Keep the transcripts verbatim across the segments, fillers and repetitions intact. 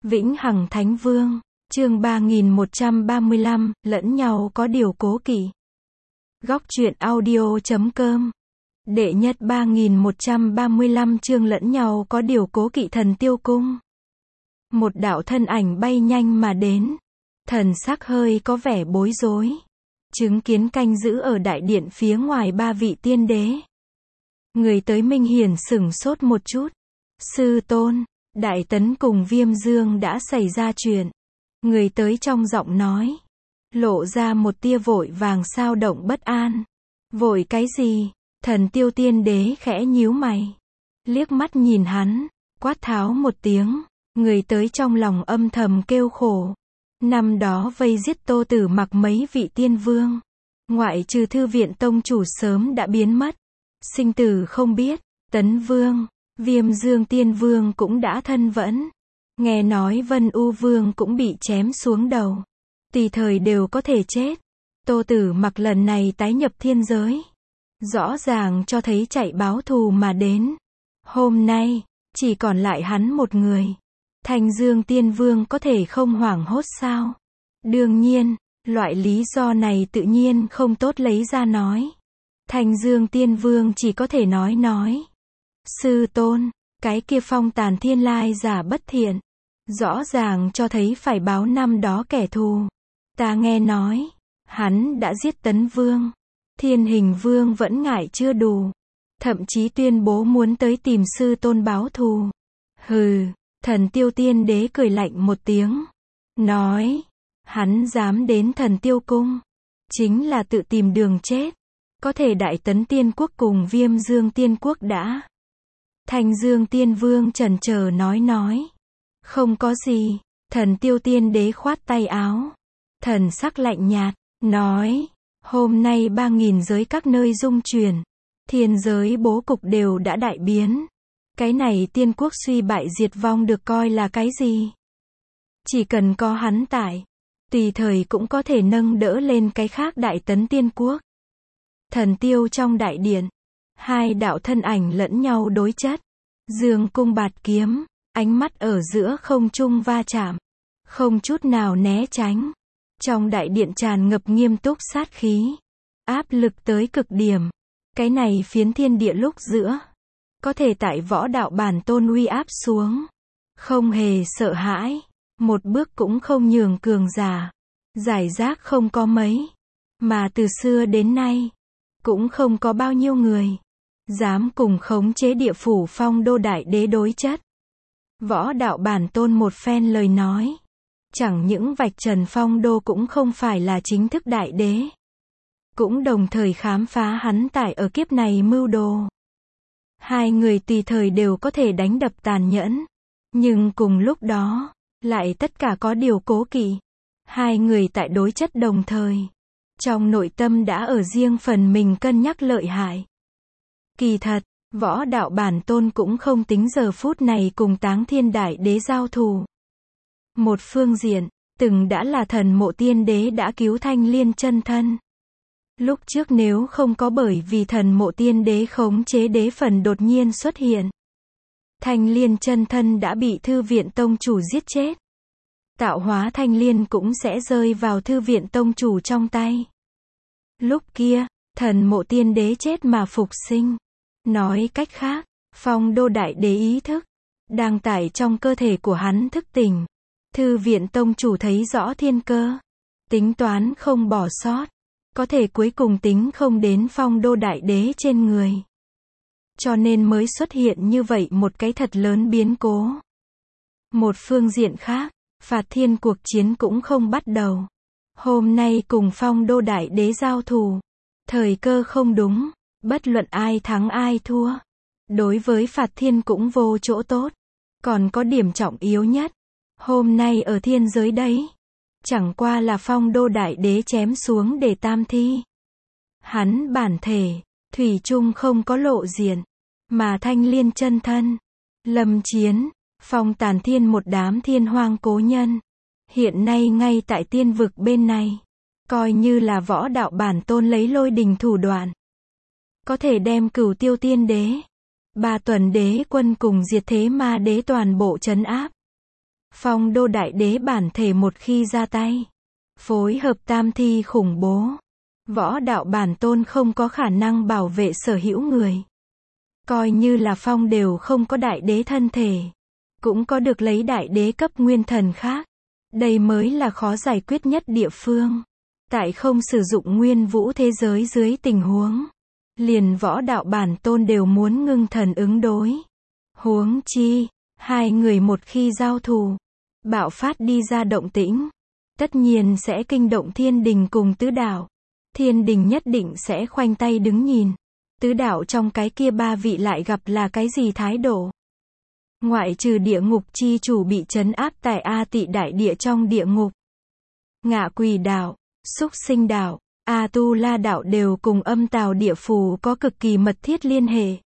Vĩnh Hằng Thánh Vương, chương ba nghìn một trăm ba mươi lăm, lẫn nhau có điều cố kỵ. Góc truyện audio chấm com. Đệ nhất ba nghìn một trăm ba mươi lăm chương lẫn nhau có điều cố kỵ. Thần Tiêu Cung. Một đạo thân ảnh bay nhanh mà đến. Thần sắc hơi có vẻ bối rối. Chứng kiến canh giữ ở đại điện phía ngoài ba vị tiên đế. Người tới Minh Hiển sửng sốt một chút. Sư tôn, Đại Tấn cùng Viêm Dương đã xảy ra chuyện. Người tới trong giọng nói. Lộ ra một tia vội vàng sao động bất an. Vội cái gì? Thần Tiêu tiên đế khẽ nhíu mày. Liếc mắt nhìn hắn. Quát tháo một tiếng. Người tới trong lòng âm thầm kêu khổ. Năm đó vây giết Tô Tử Mặc mấy vị tiên vương. Ngoại trừ Thư Viện Tông chủ sớm đã biến mất. Sinh tử không biết. Tấn Vương, Viêm Dương Tiên Vương cũng đã thân vẫn. Nghe nói Vân U Vương cũng bị chém xuống đầu. Tùy thời đều có thể chết. Tô Tử Mặc lần này tái nhập thiên giới. Rõ ràng cho thấy chạy báo thù mà đến. Hôm nay, chỉ còn lại hắn một người. Thanh Dương Tiên Vương có thể không hoảng hốt sao? Đương nhiên, loại lý do này tự nhiên không tốt lấy ra nói. Thanh Dương Tiên Vương chỉ có thể nói nói. Sư tôn, cái kia Phong Tàn Thiên Lai giả bất thiện. Rõ ràng cho thấy phải báo năm đó kẻ thù. Ta nghe nói, hắn đã giết Tấn Vương. Thiên Hình Vương vẫn ngại chưa đủ. Thậm chí tuyên bố muốn tới tìm sư tôn báo thù. Hừ, Thần Tiêu tiên đế cười lạnh một tiếng. Nói, hắn dám đến Thần Tiêu cung. Chính là tự tìm đường chết. Có thể Đại Tấn Tiên Quốc cùng Viêm Dương Tiên Quốc đã. Thanh Dương Tiên Vương chần chờ nói nói. Không có gì. Thần Tiêu tiên đế khoát tay áo. Thần sắc lạnh nhạt, nói. Hôm nay ba nghìn giới các nơi dung chuyển. Thiên giới bố cục đều đã đại biến. Cái này tiên quốc suy bại diệt vong được coi là cái gì? Chỉ cần có hắn tại. Tùy thời cũng có thể nâng đỡ lên cái khác Đại Tấn Tiên Quốc. Thần Tiêu trong đại điện. Hai đạo thân ảnh lẫn nhau đối chất. Dương cung bạt kiếm. Ánh mắt ở giữa không trung va chạm. Không chút nào né tránh. Trong đại điện tràn ngập nghiêm túc sát khí. Áp lực tới cực điểm. Cái này phiến thiên địa lúc giữa. Có thể tại võ đạo bản tôn uy áp xuống. Không hề sợ hãi. Một bước cũng không nhường cường giả. Giải rác không có mấy. Mà từ xưa đến nay. Cũng không có bao nhiêu người. Dám cùng khống chế địa phủ Phong Đô đại đế đối chất. Võ đạo bản tôn một phen lời nói. Chẳng những vạch trần Phong Đô cũng không phải là chính thức đại đế. Cũng đồng thời khám phá hắn tại ở kiếp này mưu đồ. Hai người tùy thời đều có thể đánh đập tàn nhẫn. Nhưng cùng lúc đó, lại tất cả có điều cố kỵ. Hai người tại đối chất đồng thời. Trong nội tâm đã ở riêng phần mình cân nhắc lợi hại. Kỳ thật, võ đạo bản tôn cũng không tính giờ phút này cùng Táng Thiên Đại Đế giao thù. Một phương diện, từng đã là Thần Mộ Tiên Đế đã cứu Thanh Liên chân thân. Lúc trước nếu không có bởi vì Thần Mộ Tiên Đế khống chế đế phần đột nhiên xuất hiện. Thanh Liên chân thân đã bị Thư Viện Tông chủ giết chết. Tạo hóa Thanh Liên cũng sẽ rơi vào Thư Viện Tông chủ trong tay. Lúc kia, Thần Mộ Tiên Đế chết mà phục sinh. Nói cách khác, Phong Đô đại đế ý thức. Đang tải trong cơ thể của hắn thức tỉnh. Thư Viện Tông chủ thấy rõ thiên cơ. Tính toán không bỏ sót. Có thể cuối cùng tính không đến Phong Đô đại đế trên người. Cho nên mới xuất hiện như vậy một cái thật lớn biến cố. Một phương diện khác, Phạt Thiên cuộc chiến cũng không bắt đầu. Hôm nay cùng Phong Đô đại đế giao thù. Thời cơ không đúng. Bất luận ai thắng ai thua. Đối với Phạt Thiên cũng vô chỗ tốt. Còn có điểm trọng yếu nhất. Hôm nay ở thiên giới đấy. Chẳng qua là Phong Đô đại đế chém xuống để tam thi. Hắn bản thể, thủy chung không có lộ diện. Mà Thanh Liên chân thân. Lâm Chiến, Phong Tàn Thiên một đám thiên hoang cố nhân. Hiện nay ngay tại tiên vực bên này. Coi như là võ đạo bản tôn lấy lôi đình thủ đoạn. Có thể đem Cửu Tiêu tiên đế. Ba tuần đế quân cùng diệt thế ma đế toàn bộ trấn áp. Phong đô đại đế bản thể một khi ra tay, phối hợp tam thi khủng bố, võ đạo bản tôn không có khả năng bảo vệ sở hữu người. Coi như là phong đều không có đại đế thân thể, cũng có được lấy đại đế cấp nguyên thần khác. Đây mới là khó giải quyết nhất địa phương. Tại không sử dụng nguyên vũ thế giới dưới tình huống, liền võ đạo bản tôn đều muốn ngưng thần ứng đối. Huống chi, hai người một khi giao thủ, bạo phát đi ra động tĩnh, tất nhiên sẽ kinh động thiên đình cùng tứ đạo. Thiên đình nhất định sẽ khoanh tay đứng nhìn. Tứ đạo trong cái kia ba vị lại gặp là cái gì thái độ? Ngoại trừ địa ngục chi chủ bị trấn áp tại A Tị đại địa trong địa ngục, Ngạ Quỷ đạo, Súc Sinh đạo, A Tu La đạo đều cùng âm tào địa phủ có cực kỳ mật thiết liên hệ.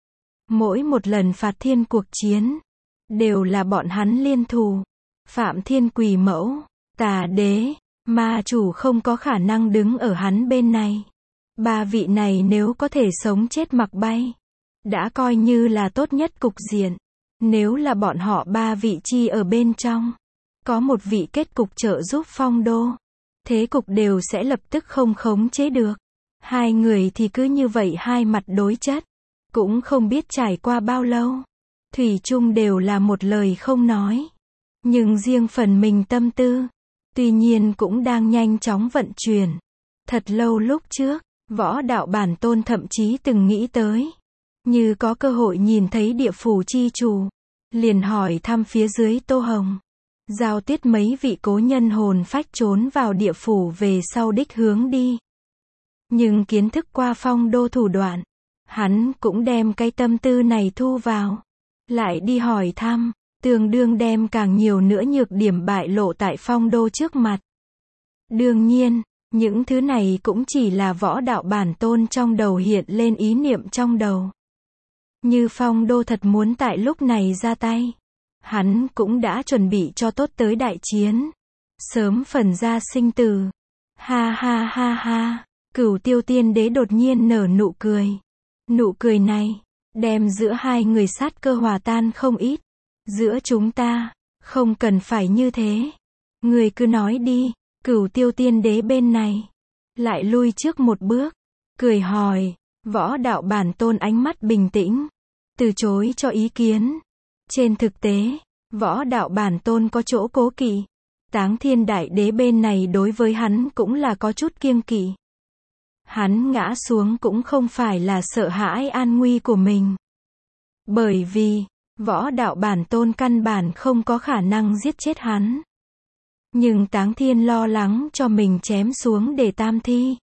Mỗi một lần phạt thiên cuộc chiến, đều là bọn hắn liên thủ. Phạm Thiên Quỷ Mẫu, Tà Đế, Ma Chủ không có khả năng đứng ở hắn bên này. Ba vị này nếu có thể sống chết mặc bay, đã coi như là tốt nhất cục diện. Nếu là bọn họ ba vị chi ở bên trong, có một vị kết cục trợ giúp phong đô, thế cục đều sẽ lập tức không khống chế được. Hai người thì cứ như vậy hai mặt đối chất, cũng không biết trải qua bao lâu, thủy chung đều là một lời không nói. Nhưng riêng phần mình tâm tư, tuy nhiên cũng đang nhanh chóng vận chuyển. Thật lâu lúc trước, võ đạo bản tôn thậm chí từng nghĩ tới, như có cơ hội nhìn thấy địa phủ chi chủ, liền hỏi thăm phía dưới Tô Hồng, giao tiết mấy vị cố nhân hồn phách trốn vào địa phủ về sau đích hướng đi. Nhưng kiến thức qua phong đô thủ đoạn, hắn cũng đem cái tâm tư này thu vào, lại đi hỏi thăm, tương đương đem càng nhiều nữa nhược điểm bại lộ tại phong đô trước mặt. Đương nhiên, những thứ này cũng chỉ là võ đạo bản tôn trong đầu hiện lên ý niệm trong đầu. Như phong đô thật muốn tại lúc này ra tay, hắn cũng đã chuẩn bị cho tốt tới đại chiến. Sớm phần ra sinh tử. Ha ha ha ha, Cửu Tiêu Tiên Đế đột nhiên nở nụ cười. Nụ cười này, đem giữa hai người sát cơ hòa tan không ít. Giữa chúng ta, không cần phải như thế. Người cứ nói đi. Cửu Tiêu Tiên Đế bên này, lại lui trước một bước, cười hỏi, võ đạo bản tôn ánh mắt bình tĩnh, từ chối cho ý kiến. Trên thực tế, võ đạo bản tôn có chỗ cố kỵ. Táng Thiên Đại Đế bên này đối với hắn cũng là có chút kiêng kỵ. Hắn ngã xuống cũng không phải là sợ hãi an nguy của mình. Bởi vì, võ đạo bản tôn căn bản không có khả năng giết chết hắn. Nhưng Táng Thiên lo lắng cho mình chém xuống để tam thi,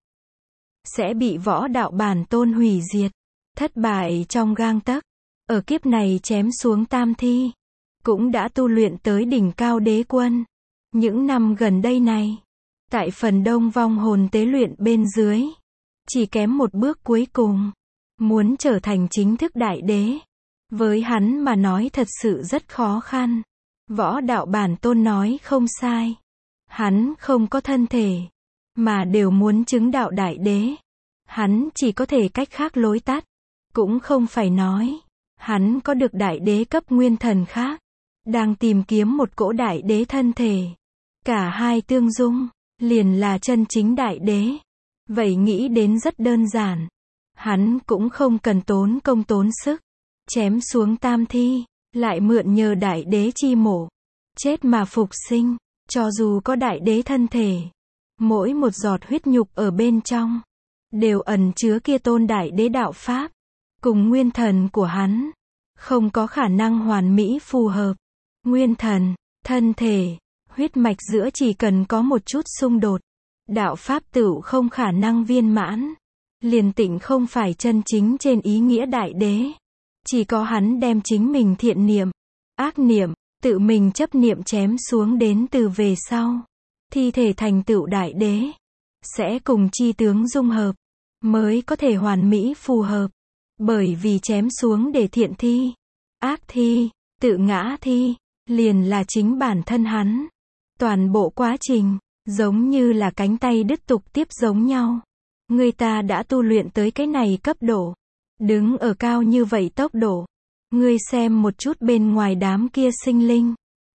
sẽ bị võ đạo bản tôn hủy diệt, thất bại trong gang tấc. Ở kiếp này chém xuống tam thi, cũng đã tu luyện tới đỉnh cao đế quân. Những năm gần đây này, tại phần đông vong hồn tế luyện bên dưới, chỉ kém một bước cuối cùng, muốn trở thành chính thức đại đế. Với hắn mà nói thật sự rất khó khăn. Võ đạo bản tôn nói không sai. Hắn không có thân thể, mà đều muốn chứng đạo đại đế. Hắn chỉ có thể cách khác lối tắt. Cũng không phải nói, hắn có được đại đế cấp nguyên thần khác, đang tìm kiếm một cỗ đại đế thân thể. Cả hai tương dung, liền là chân chính đại đế. Vậy nghĩ đến rất đơn giản. Hắn cũng không cần tốn công tốn sức, chém xuống tam thi, lại mượn nhờ đại đế chi mổ, chết mà phục sinh. Cho dù có đại đế thân thể, mỗi một giọt huyết nhục ở bên trong, đều ẩn chứa kia tôn đại đế đạo pháp, cùng nguyên thần của hắn, không có khả năng hoàn mỹ phù hợp. Nguyên thần, thân thể, huyết mạch giữa chỉ cần có một chút xung đột, đạo pháp tựu không khả năng viên mãn. Liền tịnh không phải chân chính trên ý nghĩa đại đế. Chỉ có hắn đem chính mình thiện niệm, ác niệm, tự mình chấp niệm chém xuống đến từ về sau, thi thể thành tựu đại đế, sẽ cùng chi tướng dung hợp, mới có thể hoàn mỹ phù hợp. Bởi vì chém xuống để thiện thi, ác thi, tự ngã thi, liền là chính bản thân hắn. Toàn bộ quá trình, giống như là cánh tay đứt tục tiếp giống nhau. Người ta đã tu luyện tới cái này cấp độ, đứng ở cao như vậy tốc độ. Ngươi xem một chút bên ngoài đám kia sinh linh,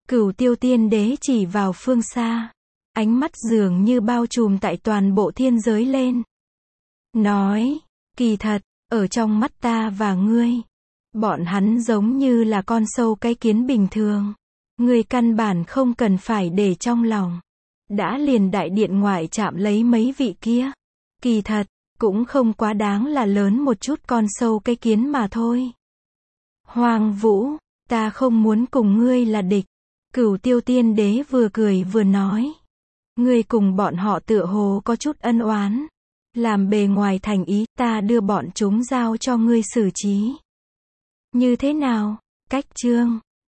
Cửu tiêu tiên đế chỉ vào phương xa. Ánh mắt dường như bao trùm tại toàn bộ thiên giới lên. Nói, kỳ thật, ở trong mắt ta và ngươi, bọn hắn giống như là con sâu cái kiến bình thường. Ngươi căn bản không cần phải để trong lòng. Đã liền đại điện ngoại chạm lấy mấy vị kia. Kỳ thật, cũng không quá đáng là lớn một chút con sâu cái kiến mà thôi. Hoàng Vũ, ta không muốn cùng ngươi là địch. Cửu tiêu tiên đế vừa cười vừa nói. Ngươi cùng bọn họ tựa hồ có chút ân oán. Làm bề ngoài thành ý, ta đưa bọn chúng giao cho ngươi xử trí. Như thế nào? Cách chương